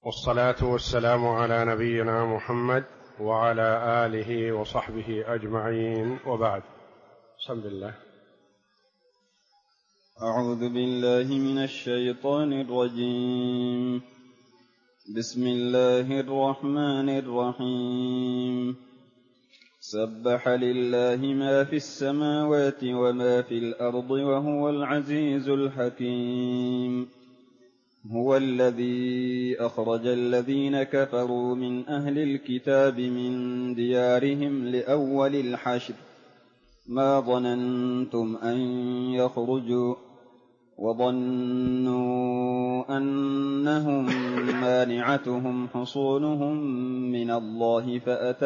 والصلاة والسلام على نبينا محمد وعلى آله وصحبه أجمعين، وبعد. بسم الله. أعوذ بالله من الشيطان الرجيم. بسم الله الرحمن الرحيم. سبح لله ما في السماوات وما في الأرض وهو العزيز الحكيم. هو الذي أخرج الذين كفروا من أهل الكتاب من ديارهم لأول الحشر ما ظننتم أن يخرجوا وظنوا أنهم مانعتهم حصونهم من الله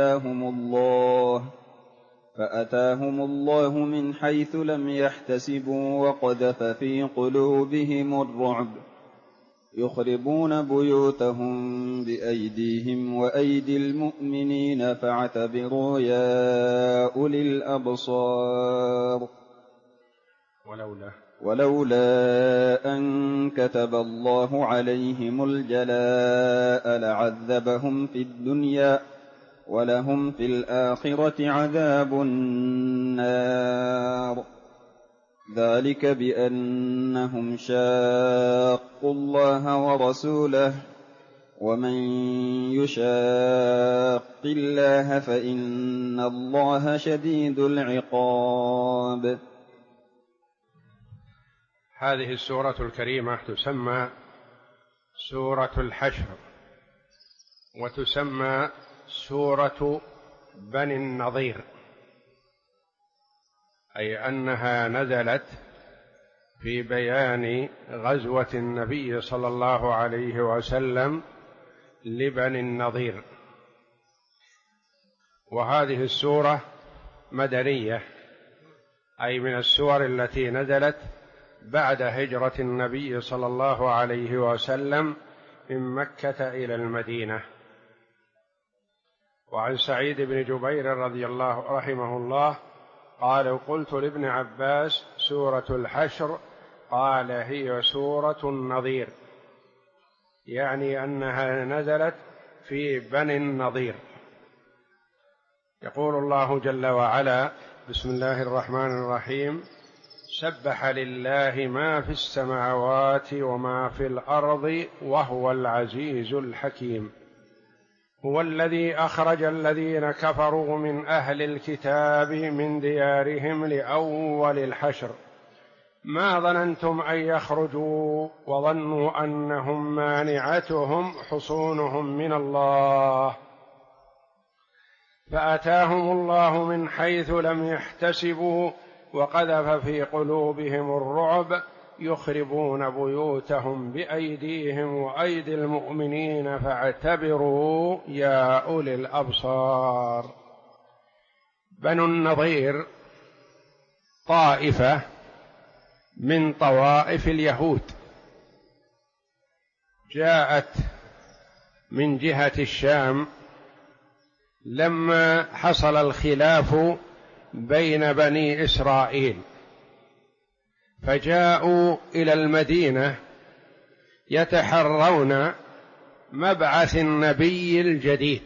فأتاهم الله من حيث لم يحتسبوا وقذف في قلوبهم الرعب يخربون بيوتهم بأيديهم وأيدي المؤمنين فاعتبروا يا أولي الأبصار. ولولا أن كتب الله عليهم الجلاء لعذبهم في الدنيا ولهم في الآخرة عذاب النار. ذلك بأنهم شاقوا الله ورسوله ومن يشاق الله فإن الله شديد العقاب. هذه السورة الكريمة تسمى سورة الحشر، وتسمى سورة بني النضير، أي أنها نزلت في بيان غزوة النبي صلى الله عليه وسلم لبني النضير. وهذه السورة مدنية، أي من السور التي نزلت بعد هجرة النبي صلى الله عليه وسلم من مكة إلى المدينة. وعن سعيد بن جبير رضي الله رحمه الله قال: قلت لابن عباس: سورة الحشر؟ قال: هي سورة النضير، يعني أنها نزلت في بني النضير. يقول الله جل وعلا: بسم الله الرحمن الرحيم: سبح لله ما في السماوات وما في الأرض وهو العزيز الحكيم. هو الذي أخرج الذين كفروا من أهل الكتاب من ديارهم لأول الحشر ما ظننتم أن يخرجوا وظنوا أنهم مانعتهم حصونهم من الله فأتاهم الله من حيث لم يحتسبوا وقذف في قلوبهم الرعب يخربون بيوتهم بأيديهم وأيدي المؤمنين فاعتبروا يا أولي الأبصار. بنو النضير طائفة من طوائف اليهود، جاءت من جهة الشام لما حصل الخلاف بين بني إسرائيل، فجاءوا إلى المدينة يتحرون مبعث النبي الجديد،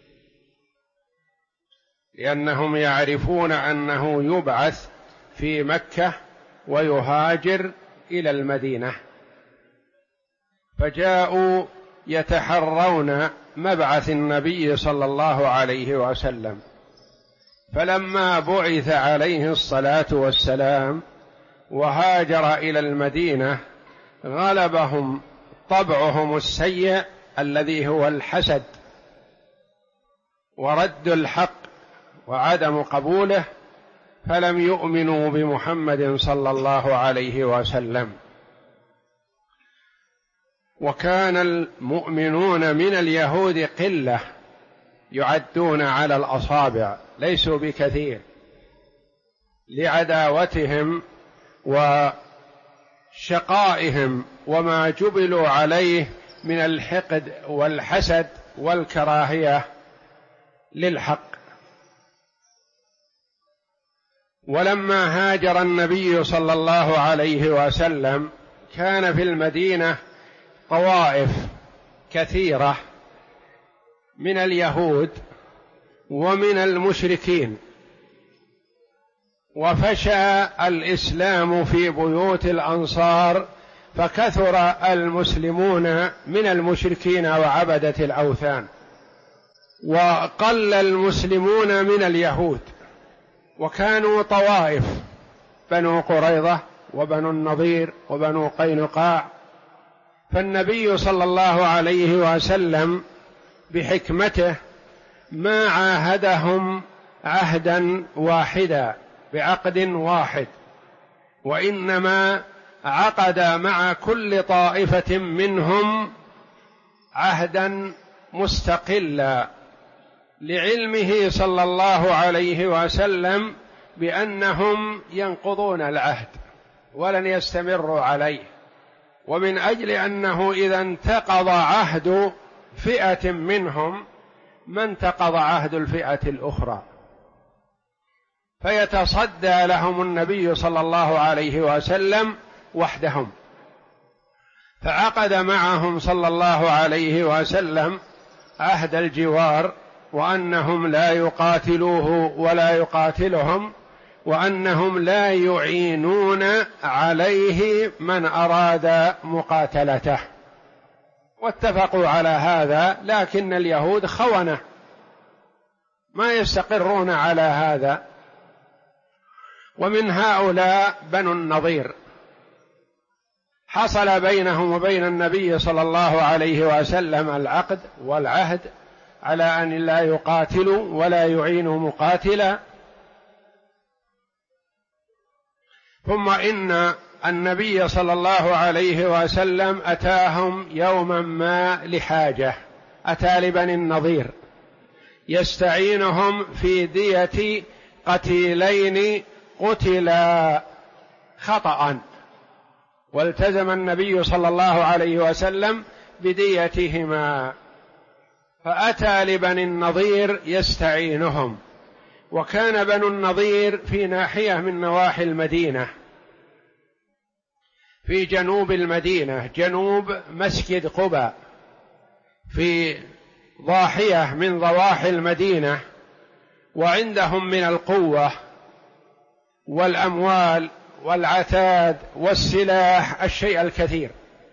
لأنهم يعرفون أنه يبعث في مكة ويهاجر إلى المدينة، فجاءوا يتحرون مبعث النبي صلى الله عليه وسلم. فلما بعث عليه الصلاة والسلام وهاجر إلى المدينة غلبهم طبعهم السيء الذي هو الحسد ورد الحق وعدم قبوله، فلم يؤمنوا بمحمد صلى الله عليه وسلم. وكان المؤمنون من اليهود قلة يعدون على الأصابع، ليسوا بكثير، لعداوتهم وشقائهم وما جبلوا عليه من الحقد والحسد والكراهية للحق. ولما هاجر النبي صلى الله عليه وسلم كان في المدينة طوائف كثيرة من اليهود ومن المشركين، وفشى الإسلام في بيوت الأنصار، فكثر المسلمون من المشركين وعبدة الأوثان، وقل المسلمون من اليهود، وكانوا طوائف: بنو قريظة وبنو النضير وبنو قينقاع. فالنبي صلى الله عليه وسلم بحكمته ما عاهدهم عهدا واحدا بعقد واحد، وإنما عقد مع كل طائفة منهم عهدا مستقلا، لعلمه صلى الله عليه وسلم بأنهم ينقضون العهد ولن يستمروا عليه، ومن أجل أنه إذا انتقض عهد فئة منهم ما انتقض عهد الفئة الأخرى، فيتصدى لهم النبي صلى الله عليه وسلم وحدهم. فعقد معهم صلى الله عليه وسلم عهد الجوار، وأنهم لا يقاتلوه ولا يقاتلهم، وأنهم لا يعينون عليه من أراد مقاتلته، واتفقوا على هذا. لكن اليهود خونة ما يستقرون على هذا، ومن هؤلاء بنو النضير حصل بينهم وبين النبي صلى الله عليه وسلم العقد والعهد على أن لا يقاتلوا ولا يعينوا مقاتلا. ثم إن النبي صلى الله عليه وسلم أتاهم يوما ما لحاجة، أتى لبني النضير يستعينهم في دية قتيلين قتلا خطأ، والتزم النبي صلى الله عليه وسلم بديتهما، فأتى لبني النضير يستعينهم. وكان بنو النضير في ناحية من نواحي المدينة، في جنوب المدينة، جنوب مسجد قباء، في ضاحية من ضواحي المدينة، وعندهم من القوة والأموال والعتاد والسلاح الشيء الكثير.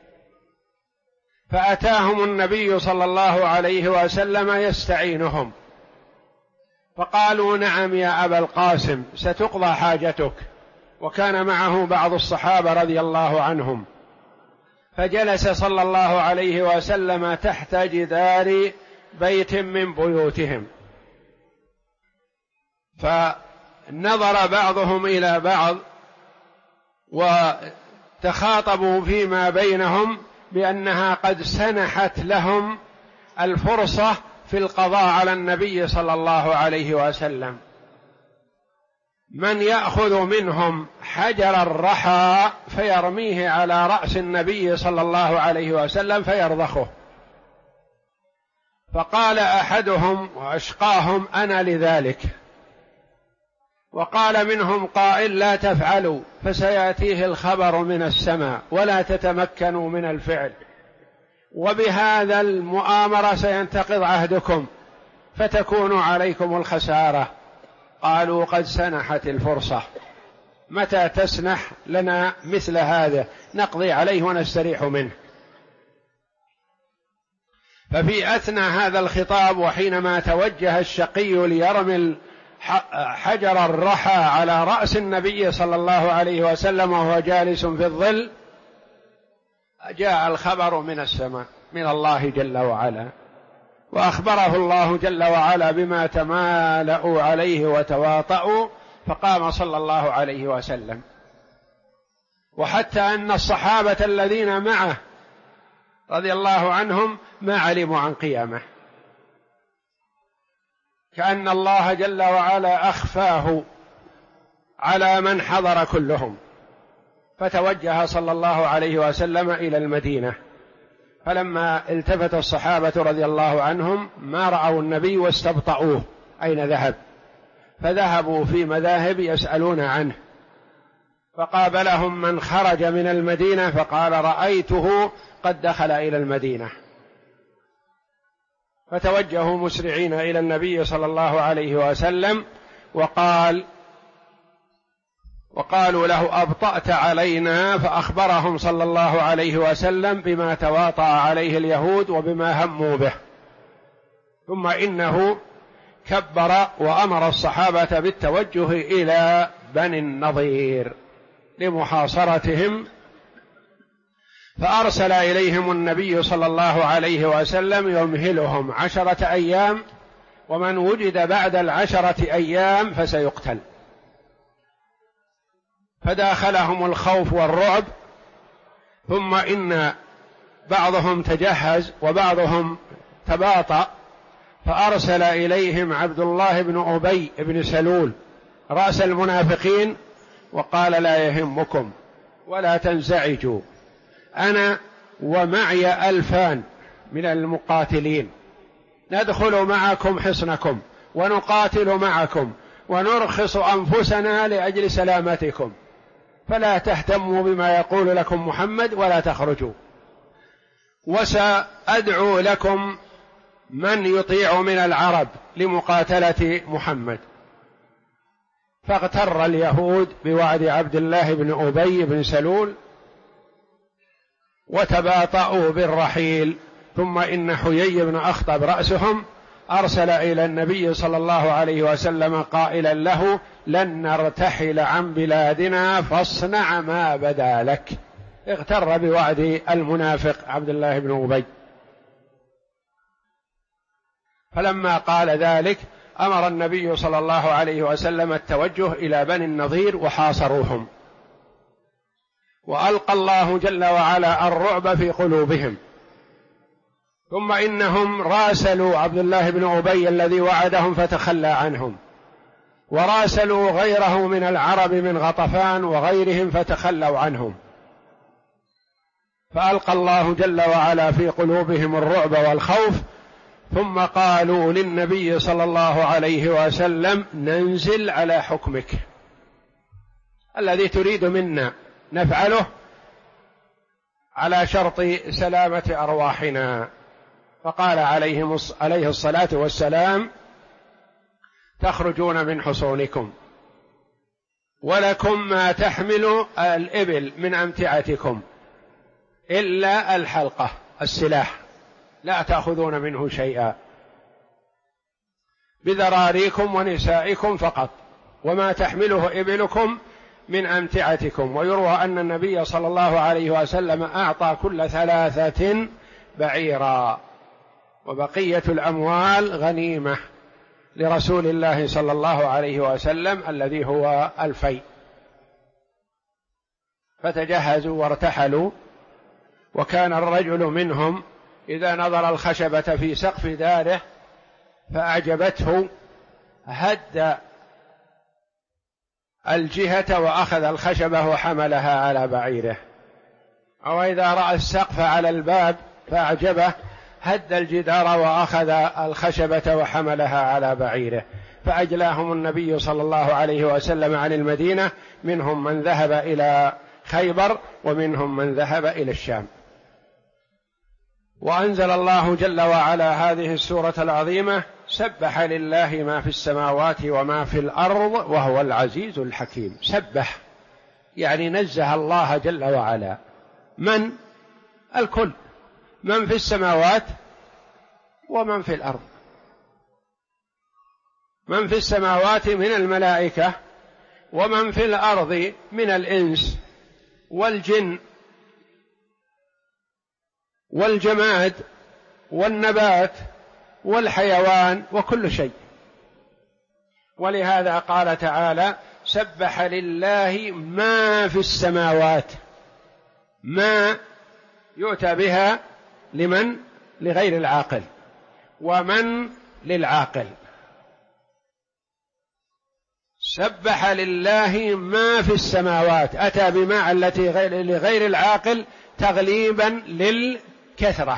فأتاهم النبي صلى الله عليه وسلم يستعينهم، فقالوا: نعم يا أبا القاسم، ستقضى حاجتك. وكان معه بعض الصحابة رضي الله عنهم، فجلس صلى الله عليه وسلم تحت جدار بيت من بيوتهم، فنظر بعضهم إلى بعض وتخاطبوا فيما بينهم بأنها قد سنحت لهم الفرصة في القضاء على النبي صلى الله عليه وسلم، من يأخذ منهم حجر الرحى فيرميه على رأس النبي صلى الله عليه وسلم فيرضخه. فقال أحدهم وأشقاهم: أنا لذلك. وقال منهم قائل: لا تفعلوا فسيأتيه الخبر من السماء ولا تتمكنوا من الفعل، وبهذا المؤامرة سينتقض عهدكم فتكون عليكم الخسارة. قالوا: قد سنحت الفرصة، متى تسنح لنا مثل هذا نقضي عليه ونستريح منه. ففي أثناء هذا الخطاب، وحينما توجه الشقي ليرمي حجر الرحى على رأس النبي صلى الله عليه وسلم وهو جالس في الظل، جاء الخبر من السماء من الله جل وعلا، وأخبره الله جل وعلا بما تمالأوا عليه وتواطؤوا، فقام صلى الله عليه وسلم. وحتى أن الصحابة الذين معه رضي الله عنهم ما علموا عن قيامه، كأن الله جل وعلا أخفاه على من حضر كلهم. فتوجه صلى الله عليه وسلم إلى المدينة، فلما التفت الصحابة رضي الله عنهم ما رأوا النبي واستبطؤوه أين ذهب، فذهبوا في مذاهب يسألون عنه، فقابلهم من خرج من المدينة فقال: رأيته قد دخل إلى المدينة. فتوجهوا مسرعين إلى النبي صلى الله عليه وسلم وقالوا له أبطأت علينا، فأخبرهم صلى الله عليه وسلم بما تواطأ عليه اليهود وبما هموا به. ثم إنه كبر وأمر الصحابة بالتوجه إلى بني النضير لمحاصرتهم، فأرسل إليهم النبي صلى الله عليه وسلم يمهلهم 10 أيام، ومن وجد بعد 10 أيام فسيقتل. فداخلهم الخوف والرعب، ثم إن بعضهم تجهز وبعضهم تباطأ، فأرسل إليهم عبد الله بن أبي بن سلول رأس المنافقين وقال: لا يهمكم ولا تنزعجوا، أنا ومعي 2000 من المقاتلين، ندخل معكم حصنكم ونقاتل معكم ونرخص أنفسنا لأجل سلامتكم، فلا تهتموا بما يقول لكم محمد ولا تخرجوا، وسأدعو لكم من يطيع من العرب لمقاتلة محمد. فاغتر اليهود بوعد عبد الله بن أبي بن سلول وتباطؤوا بالرحيل. ثم إن حيي بن أخطب رأسهم أرسل إلى النبي صلى الله عليه وسلم قائلا له: لن نرتحل عن بلادنا فاصنع ما بدا لك. اغتر بوعد المنافق عبد الله بن أبي. فلما قال ذلك أمر النبي صلى الله عليه وسلم التوجه إلى بني النضير وحاصروهم، وألقى الله جل وعلا الرعب في قلوبهم. ثم إنهم راسلوا عبد الله بن أبي الذي وعدهم فتخلى عنهم، وراسلوا غيره من العرب من غطفان وغيرهم فتخلوا عنهم، فألقى الله جل وعلا في قلوبهم الرعب والخوف. ثم قالوا للنبي صلى الله عليه وسلم: ننزل على حكمك، الذي تريد منا نفعله على شرط سلامة أرواحنا. فقال عليه الصلاة والسلام: تخرجون من حصونكم ولكم ما تحمل الإبل من أمتعتكم إلا الحلقة، السلاح، لا تأخذون منه شيئا، بذراريكم ونسائكم فقط، وما تحمله إبلكم من أمتعتكم. ويروى أن النبي صلى الله عليه وسلم أعطى كل 3 بعيرا، وبقية الأموال غنيمة لرسول الله صلى الله عليه وسلم الذي هو الفيء. فتجهزوا وارتحلوا. وكان الرجل منهم إذا نظر الخشبة في سقف داره فأعجبته هد الجهة وأخذ الخشبة وحملها على بعيره، أو إذا رأى السقف على الباب فأعجبه هد الجدار وأخذ الخشبة وحملها على بعيره. فأجلاهم النبي صلى الله عليه وسلم عن المدينة، منهم من ذهب إلى خيبر ومنهم من ذهب إلى الشام. وأنزل الله جل وعلا هذه السورة العظيمة: سبح لله ما في السماوات وما في الأرض وهو العزيز الحكيم. سبح يعني نزه الله جل وعلا من الكل، من في السماوات ومن في الأرض. من في السماوات من الملائكة، ومن في الأرض من الإنس والجن والجماد والنبات والحيوان وكل شيء. ولهذا قال تعالى: سبح لله ما في السماوات. ما يؤتى بها لمن؟ لغير العاقل، ومن للعاقل. سبح لله ما في السماوات، أتى بما التي لغير العاقل تغليبا للكثرة،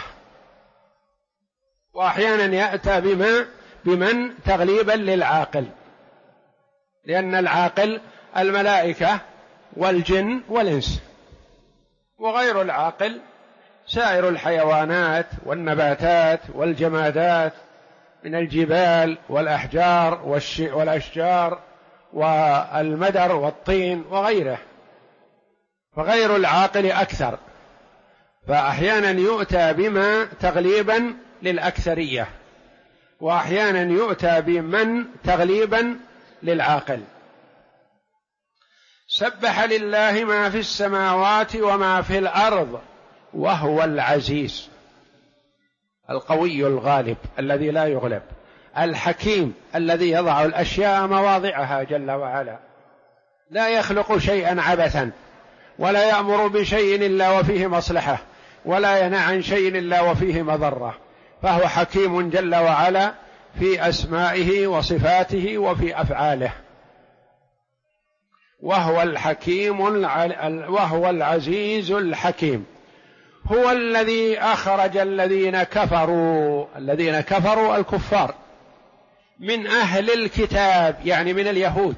وأحيانا يأتى بمن تغليبا للعاقل، لأن العاقل الملائكة والجن والإنس، وغير العاقل سائر الحيوانات والنباتات والجمادات من الجبال والأحجار والأشجار والمدر والطين وغيره، فغير العاقل أكثر، فأحيانا يؤتى بما تغليبا للأكثرية، وأحيانا يؤتى بمن تغليبا للعاقل. سبح لله ما في السماوات وما في الأرض وهو العزيز القوي الغالب الذي لا يغلب، الحكيم الذي يضع الأشياء مواضعها جل وعلا، لا يخلق شيئا عبثا، ولا يأمر بشيء إلا وفيه مصلحة، ولا ينهى عن شيء إلا وفيه مضرة، فهو حكيم جل وعلا في أسمائه وصفاته وفي أفعاله. وهو الحكيم وهو العزيز الحكيم. هو الذي أخرج الذين كفروا الكفار من أهل الكتاب، يعني من اليهود،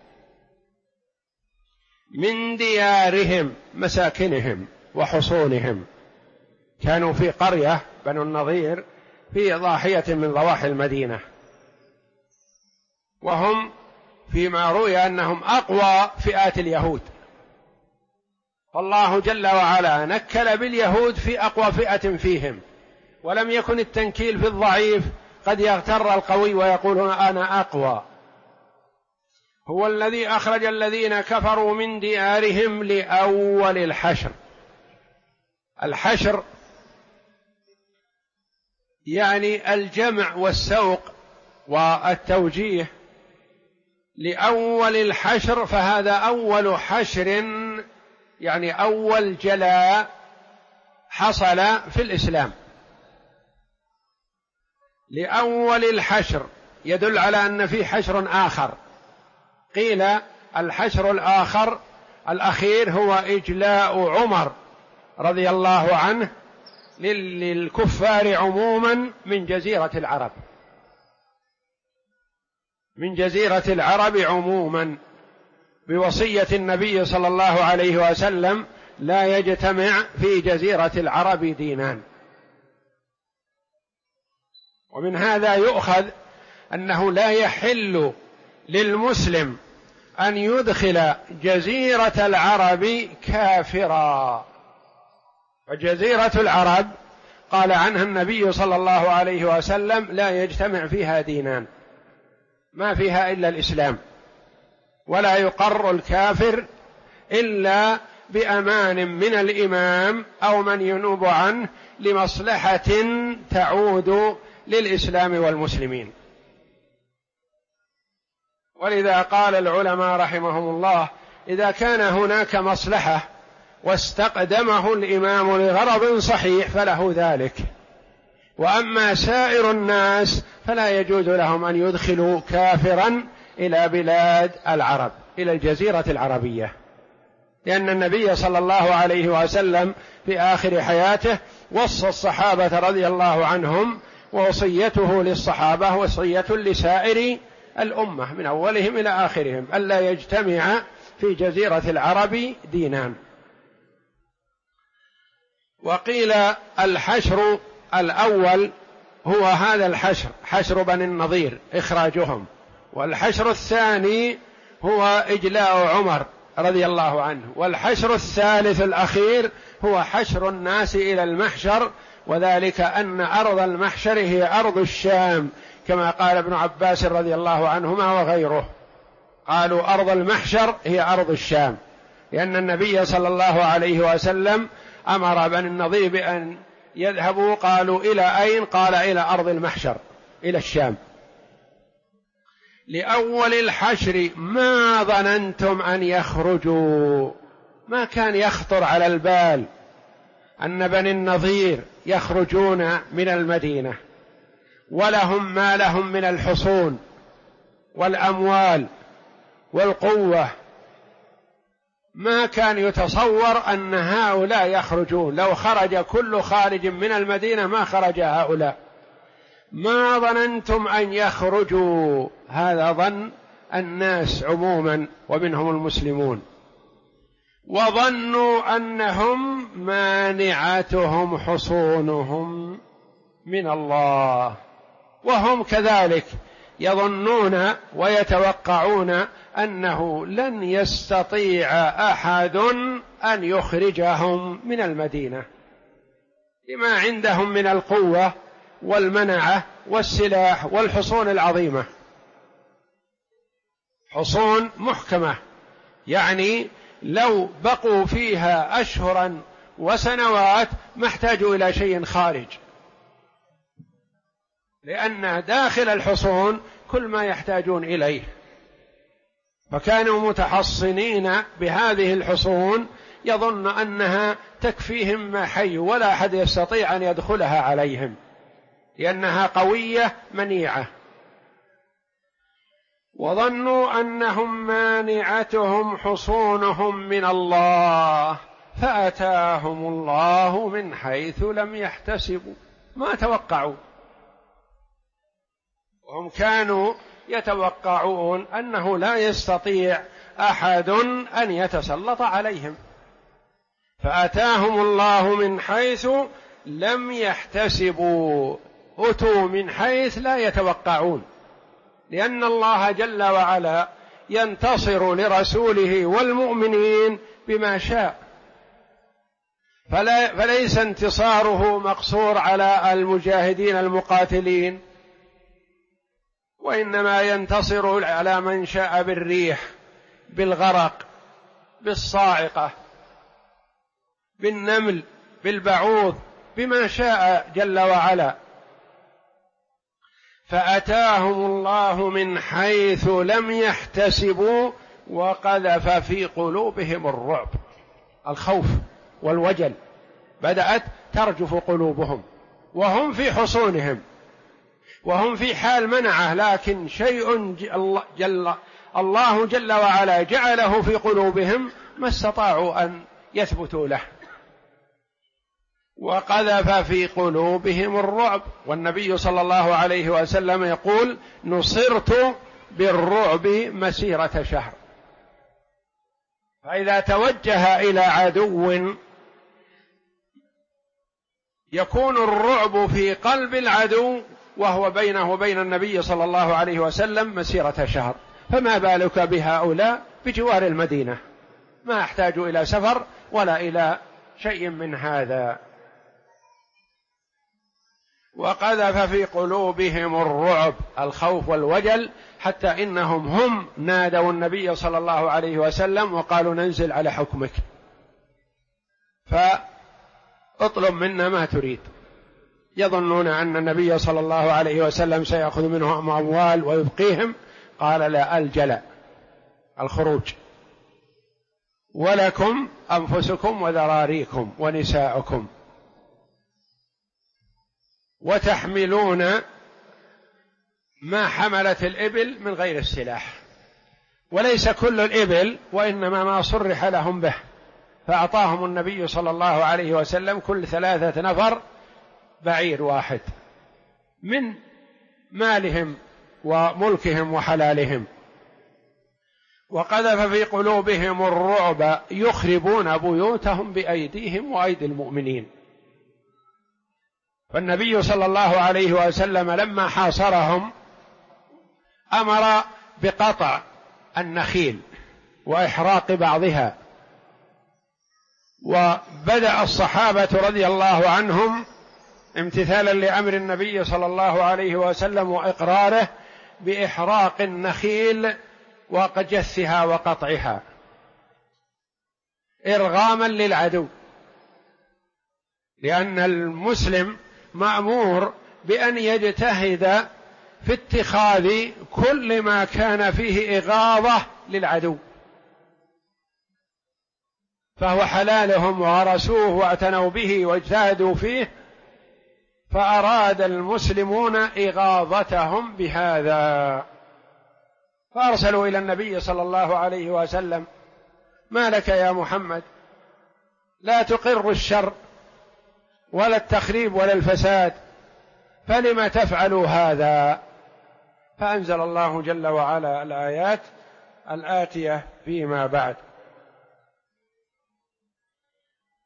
من ديارهم مساكنهم وحصونهم. كانوا في قرية بنو النضير في ضاحية من ضواحي المدينة، وهم فيما روي أنهم أقوى فئات اليهود، فالله جل وعلا نكل باليهود في أقوى فئة فيهم، ولم يكن التنكيل في الضعيف، قد يغتر القوي ويقول أنا أقوى. هو الذي أخرج الذين كفروا من ديارهم لأول الحشر. الحشر يعني الجمع والسوق والتوجيه لأول الحشر، فهذا أول حشر، يعني أول جلاء حصل في الإسلام. لأول الحشر يدل على أن في حشر آخر. قيل الحشر الآخر الأخير هو إجلاء عمر رضي الله عنه للكفار عموما من جزيرة العرب، من جزيرة العرب عموما، بوصية النبي صلى الله عليه وسلم: لا يجتمع في جزيرة العرب دينان. ومن هذا يؤخذ أنه لا يحل للمسلم أن يدخل جزيرة العرب كافرا. وجزيرة العرب قال عنها النبي صلى الله عليه وسلم: لا يجتمع فيها دينان، ما فيها إلا الإسلام، ولا يقر الكافر إلا بأمان من الإمام أو من ينوب عنه لمصلحة تعود للإسلام والمسلمين. ولذا قال العلماء رحمهم الله: إذا كان هناك مصلحة واستقدمه الإمام لغرض صحيح فله ذلك، وأما سائر الناس فلا يجوز لهم أن يدخلوا كافرا إلى بلاد العرب، إلى الجزيرة العربية، لأن النبي صلى الله عليه وسلم في آخر حياته وصى الصحابة رضي الله عنهم، ووصيته للصحابة وصية لسائر الأمة من أولهم إلى آخرهم: ألا يجتمع في جزيرة العرب دينان. وقيل الحشر الأول هو هذا الحشر، حشر بني النضير، إخراجهم. والحشر الثاني هو إجلاء عمر رضي الله عنه. والحشر الثالث الأخير هو حشر الناس إلى المحشر، وذلك أن أرض المحشر هي أرض الشام، كما قال ابن عباس رضي الله عنهما وغيره، قالوا أرض المحشر هي أرض الشام، لأن النبي صلى الله عليه وسلم أمر بني النضير بأن يذهبوا. قالوا: إلى أين؟ قال: إلى أرض المحشر، إلى الشام. لأول الحشر ما ظننتم أن يخرجوا، ما كان يخطر على البال أن بني النضير يخرجون من المدينة ولهم ما لهم من الحصون والأموال والقوة. ما كان يتصور أن هؤلاء يخرجون، لو خرج كل خارج من المدينة ما خرج هؤلاء. ما ظننتم أن يخرجوا، هذا ظن الناس عموما ومنهم المسلمون. وظنوا أنهم مانعتهم حصونهم من الله، وهم كذلك يظنون ويتوقعون أنه لن يستطيع أحد أن يخرجهم من المدينة لما عندهم من القوة والمنعة والسلاح والحصون العظيمة، حصون محكمة، يعني لو بقوا فيها أشهرا وسنوات ما احتاجوا إلى شيء خارج، لأن داخل الحصون كل ما يحتاجون إليه، فكانوا متحصنين بهذه الحصون يظن أنها تكفيهم ما حيوا ولا أحد يستطيع أن يدخلها عليهم لأنها قوية منيعة. وظنوا أنهم مانعتهم حصونهم من الله فأتاهم الله من حيث لم يحتسبوا، ما توقعوا، وهم كانوا يتوقعون أنه لا يستطيع أحد أن يتسلط عليهم، فأتاهم الله من حيث لم يحتسبوا، أتوا من حيث لا يتوقعون، لأن الله جل وعلا ينتصر لرسوله والمؤمنين بما شاء، فليس انتصاره مقصور على المجاهدين المقاتلين، وإنما ينتصر على من شاء بالريح، بالغرق، بالصاعقة، بالنمل، بالبعوض، بما شاء جل وعلا. فأتاهم الله من حيث لم يحتسبوا وقذف في قلوبهم الرعب، الخوف والوجل، بدأت ترجف قلوبهم وهم في حصونهم وهم في حال منعه، لكن شيء الله جل وعلا جعله في قلوبهم ما استطاعوا أن يثبتوا له، وقذف في قلوبهم الرعب. والنبي صلى الله عليه وسلم يقول: نصرت بالرعب مسيرة شهر. فإذا توجه إلى عدو يكون الرعب في قلب العدو وهو بينه وبين النبي صلى الله عليه وسلم مسيرة شهر، فما بالك بهؤلاء بجوار المدينة، ما احتاجوا إلى سفر ولا إلى شيء من هذا. وقذف في قلوبهم الرعب، الخوف والوجل، حتى إنهم هم نادوا النبي صلى الله عليه وسلم وقالوا: ننزل على حكمك، فاطلب منا ما تريد. يظنون أن النبي صلى الله عليه وسلم سيأخذ منهم أموال ويبقيهم، قال: لا، الجلاء، الخروج، ولكم أنفسكم وذراريكم ونساؤكم، وتحملون ما حملت الإبل من غير السلاح، وليس كل الإبل، وإنما ما صرح لهم به، فأعطاهم النبي صلى الله عليه وسلم كل 3 نفر بعير واحد من مالهم وملكهم وحلالهم. وقذف في قلوبهم الرعب يخربون بيوتهم بأيديهم وأيدي المؤمنين. فالنبي صلى الله عليه وسلم لما حاصرهم أمر بقطع النخيل وإحراق بعضها، وبدأ الصحابة رضي الله عنهم امتثالا لأمر النبي صلى الله عليه وسلم وإقراره بإحراق النخيل وجثها وقطعها إرغاما للعدو، لأن المسلم مأمور بأن يجتهد في اتخاذ كل ما كان فيه إغاظة للعدو، فهو حلالهم وغرسوه واعتنوا به واجتهدوا فيه، فأراد المسلمون إغاظتهم بهذا، فأرسلوا إلى النبي صلى الله عليه وسلم: ما لك يا محمد، لا تقر الشر ولا التخريب ولا الفساد، فلم تفعلوا هذا؟ فأنزل الله جل وعلا الآيات الآتية فيما بعد: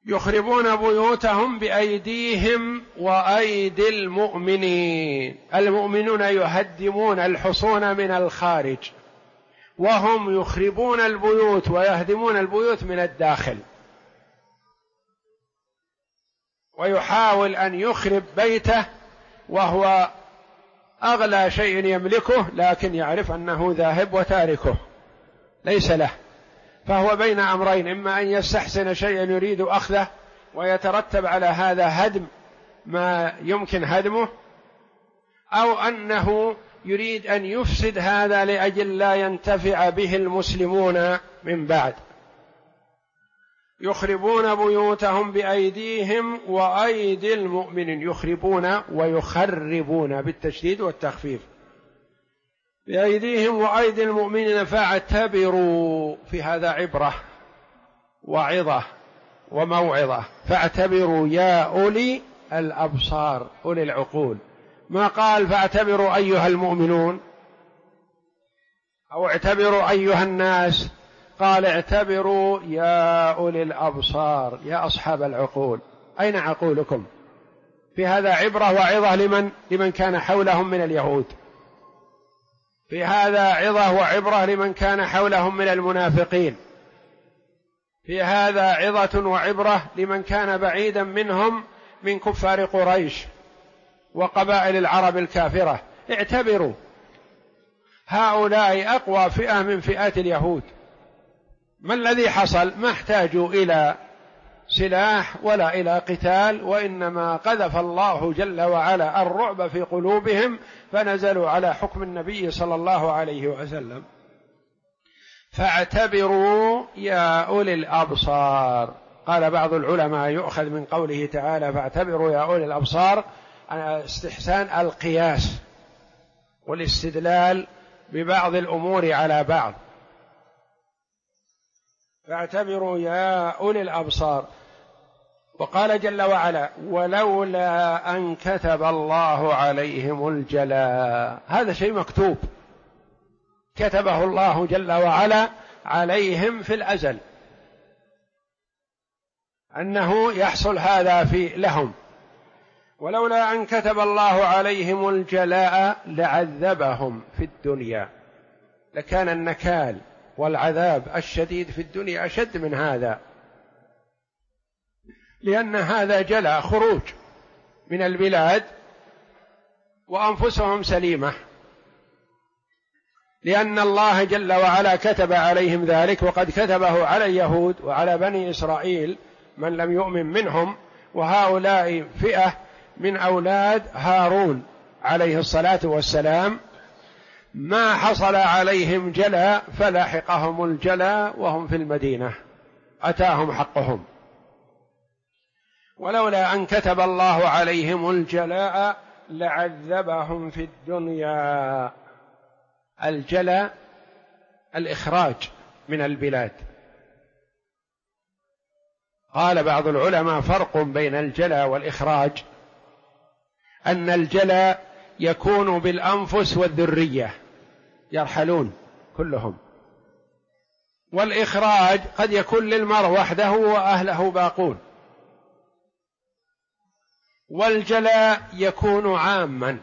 يخربون بيوتهم بأيديهم وأيدي المؤمنين. المؤمنون يهدمون الحصون من الخارج، وهم يخربون البيوت ويهدمون البيوت من الداخل. ويحاول أن يخرب بيته وهو أغلى شيء يملكه، لكن يعرف أنه ذاهب وتاركه ليس له، فهو بين أمرين: إما أن يستحسن شيئا يريد أخذه ويترتب على هذا هدم ما يمكن هدمه، أو أنه يريد أن يفسد هذا لأجل لا ينتفع به المسلمون من بعد. يخربون بيوتهم بأيديهم وأيدي المؤمنين. يخربون ويخربون بالتشديد والتخفيف. بأيديهم وأيدي المؤمنين فاعتبروا. في هذا عبرة وعظة وموعظة. فاعتبروا يا أولي الأبصار، أولي العقول. ما قال فاعتبروا أيها المؤمنون أو اعتبروا أيها الناس، قال اعتبروا يا أولي الأبصار، يا أصحاب العقول. أين عقولكم؟ في هذا عبرة وعظة لمن كان حولهم من اليهود. في هذا عظة وعبرة لمن كان حولهم من المنافقين. في هذا عظة وعبرة لمن كان بعيدا منهم من كفار قريش وقبائل العرب الكافرة. اعتبروا، هؤلاء أقوى فئة من فئات اليهود. ما الذي حصل؟ ما احتاجوا إلى سلاح ولا إلى قتال، وإنما قذف الله جل وعلا الرعب في قلوبهم فنزلوا على حكم النبي صلى الله عليه وسلم. فاعتبروا يا أولي الأبصار. قال بعض العلماء يؤخذ من قوله تعالى فاعتبروا يا أولي الأبصار استحسان القياس والاستدلال ببعض الأمور على بعض. فاعتبروا يا أولي الأبصار. وقال جل وعلا ولولا أن كتب الله عليهم الجلاء. هذا شيء مكتوب، كتبه الله جل وعلا عليهم في الأزل أنه يحصل هذا في لهم. ولولا أن كتب الله عليهم الجلاء لعذبهم في الدنيا، لكان النكال والعذاب الشديد في الدنيا أشد من هذا، لأن هذا جلاء خروج من البلاد وأنفسهم سليمة، لأن الله جل وعلا كتب عليهم ذلك، وقد كتبه على اليهود وعلى بني إسرائيل من لم يؤمن منهم، وهؤلاء فئة من أولاد هارون عليه الصلاة والسلام ما حصل عليهم جلاء فلاحقهم الجلاء وهم في المدينة، أتاهم حقهم. ولولا أن كتب الله عليهم الجلاء لعذبهم في الدنيا. الجلاء الإخراج من البلاد. قال بعض العلماء فرق بين الجلاء والإخراج، أن الجلاء يكون بالأنفس والذرية يرحلون كلهم، والإخراج قد يكون للمرء وحده وأهله باقون. والجلاء يكون عاما،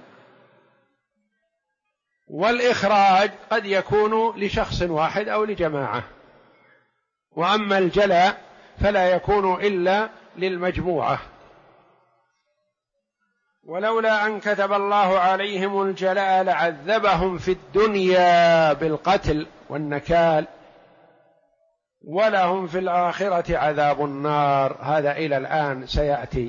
والإخراج قد يكون لشخص واحد أو لجماعة. وأما الجلاء فلا يكون إلا للمجموعة. ولولا أن كتب الله عليهم الجلاء لعذبهم في الدنيا بالقتل والنكال، ولهم في الآخرة عذاب النار. هذا إلى الآن سيأتي.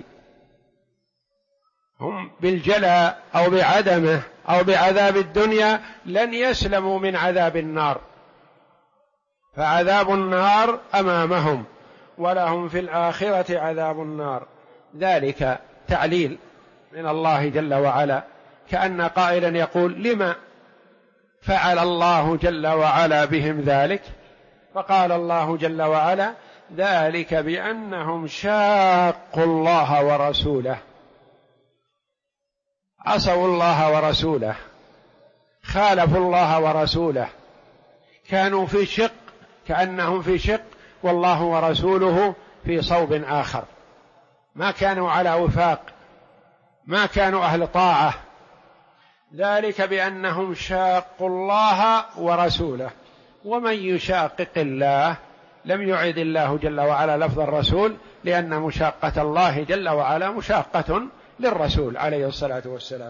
هم بالجلاء أو بعدمه أو بعذاب الدنيا لن يسلموا من عذاب النار، فعذاب النار أمامهم، ولهم في الآخرة عذاب النار. ذلك تعليل من الله جل وعلا، كأن قائلا يقول لما فعل الله جل وعلا بهم ذلك؟ فقال الله جل وعلا ذلك بأنهم شاقوا الله ورسوله، عصوا الله ورسوله، خالفوا الله ورسوله، كانوا في شق، كأنهم في شق والله ورسوله في صوب آخر، ما كانوا على وفاق، ما كانوا أهل طاعة، ذلك بأنهم شاقوا الله ورسوله، ومن يشاقق الله لم يعد الله جل وعلا لفظ الرسول، لأن مشاقة الله جل وعلا مشاقة للرسول عليه الصلاة والسلام،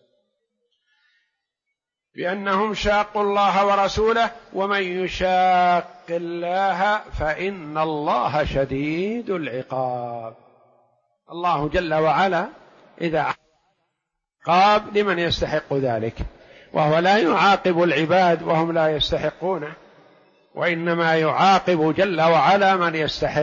بأنهم شاقوا الله ورسوله ومن يشاق الله فإن الله شديد العقاب. الله جل وعلا إذا عاقب لمن يستحق ذلك، وهو لا يعاقب العباد وهم لا يستحقونه، وإنما يعاقب جل وعلا من يستحق.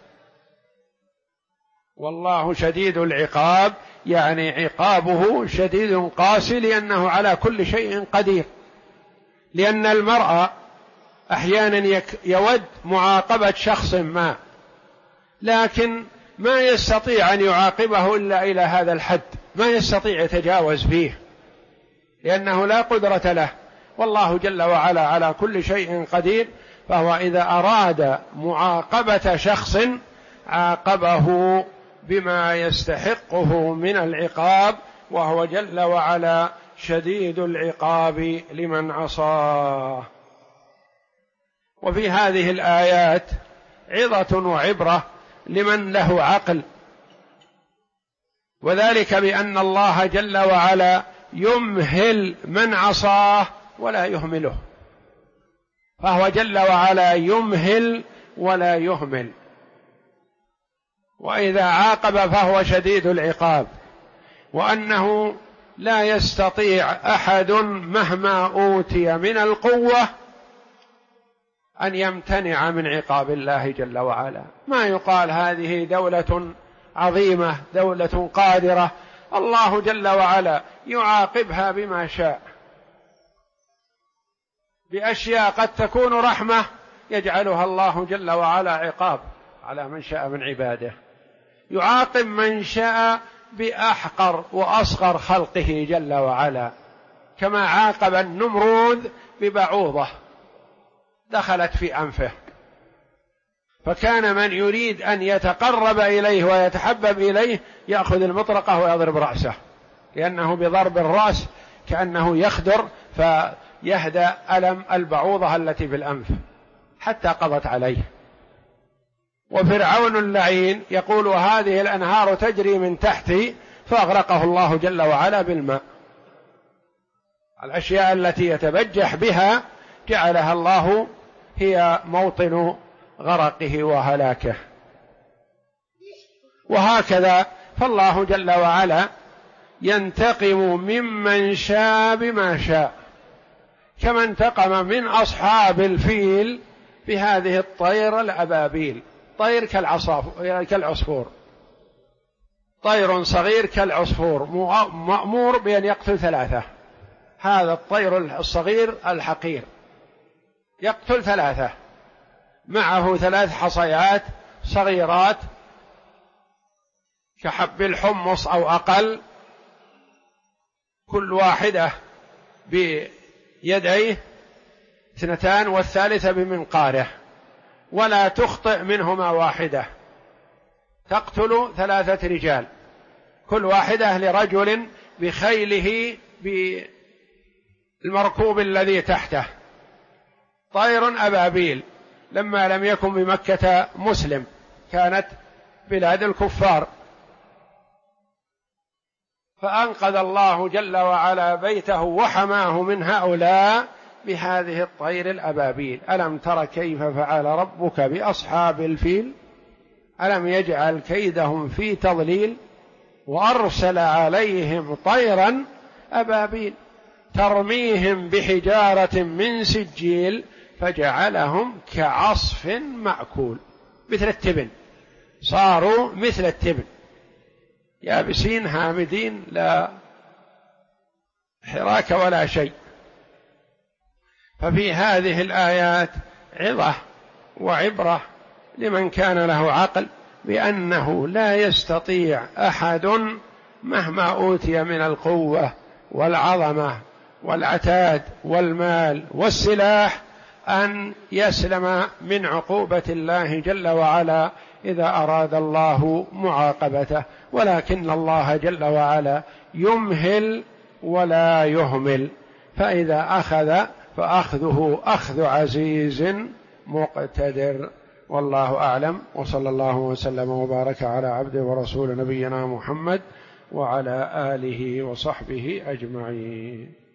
والله شديد العقاب، يعني عقابه شديد قاسي، لأنه على كل شيء قدير. لأن المرء أحيانا يود معاقبة شخص ما، لكن ما يستطيع أن يعاقبه إلا إلى هذا الحد، ما يستطيع يتجاوز فيه، لأنه لا قدرة له. والله جل وعلا على كل شيء قدير، فهو إذا أراد معاقبة شخص عاقبه بما يستحقه من العقاب، وهو جل وعلا شديد العقاب لمن عصاه. وفي هذه الآيات عظة وعبرة لمن له عقل، وذلك بأن الله جل وعلا يمهل من عصاه ولا يهمله، فهو جل وعلا يمهل ولا يهمل، وإذا عاقب فهو شديد العقاب، وأنه لا يستطيع أحد مهما أوتي من القوة أن يمتنع من عقاب الله جل وعلا. ما يقال هذه دولة عظيمة، دولة قادرة، الله جل وعلا يعاقبها بما شاء، بأشياء قد تكون رحمة يجعلها الله جل وعلا عقاب على من شاء من عباده، يعاقب من شاء بأحقر وأصغر خلقه جل وعلا، كما عاقب النمرود ببعوضة دخلت في أنفه، فكان من يريد أن يتقرب إليه ويتحبب إليه يأخذ المطرقة ويضرب رأسه، لأنه بضرب الرأس كأنه يخدر فيهدأ ألم البعوضة التي في الأنف حتى قضت عليه. وفرعون اللعين يقول هذه الأنهار تجري من تحتي، فأغرقه الله جل وعلا بالماء. الأشياء التي يتبجح بها جعلها الله هي موطن غرقه وهلاكه. وهكذا فالله جل وعلا ينتقم ممن شاء بما شاء، كما انتقم من أصحاب الفيل بهذه الطير الأبابيل، طير كالعصفور، طير صغير كالعصفور مأمور بأن يقتل 3. هذا الطير الصغير الحقير يقتل 3، معه 3 حصيات صغيرات كحب الحمص أو أقل، كل واحدة بيديه 2 والثالثة بمنقاره، ولا تخطئ منهما واحدة، تقتل 3 رجال، كل واحدة لرجل بخيله بالمركوب الذي تحته. طير أبابيل لما لم يكن بمكة مسلم، كانت بلاد الكفار، فأنقذ الله جل وعلا بيته وحماه من هؤلاء بهذه الطير الأبابيل. ألم تر كيف فعل ربك بأصحاب الفيل ألم يجعل كيدهم في تضليل وأرسل عليهم طيرا أبابيل ترميهم بحجارة من سجيل فجعلهم كعصف مأكول، مثل التبن، صاروا مثل التبن يابسين هامدين، لا حراك ولا شيء. ففي هذه الآيات عظة وعبرة لمن كان له عقل، بأنه لا يستطيع أحد مهما أوتي من القوة والعظمة والعتاد والمال والسلاح أن يسلم من عقوبة الله جل وعلا إذا أراد الله معاقبته، ولكن الله جل وعلا يمهل ولا يهمل، فإذا أخذ فأخذه أخذ عزيز مقتدر. والله أعلم، وصلى الله وسلم وبارك على عبده ورسول نبينا محمد وعلى آله وصحبه أجمعين.